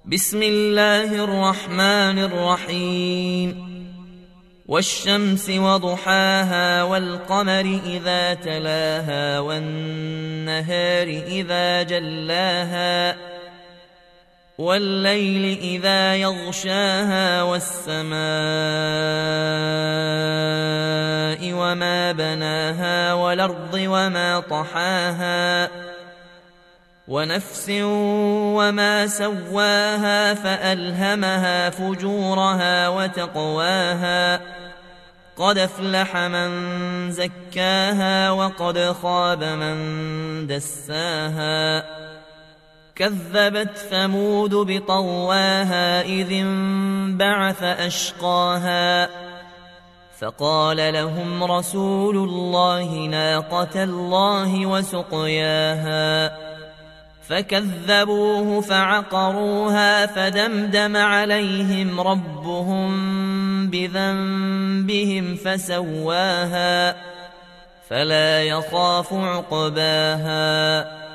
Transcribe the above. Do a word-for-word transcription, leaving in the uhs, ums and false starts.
بسم الله الرحمن الرحيم والشمس وضحاها والقمر إذا تلاها والنهار إذا جلاها والليل إذا يغشاها والسماء وما بناها والأرض وما طحاها ونفس وما سواها فألهمها فجورها وتقواها قد أفلح من زكاها وقد خاب من دساها كذبت ثمود بطواها إذ انبعث أشقاها فقال لهم رسول الله ناقة الله وسقياها فكذبوه فعقروها فدمدم عليهم ربهم بذنبهم فسواها فلا يخاف عقباها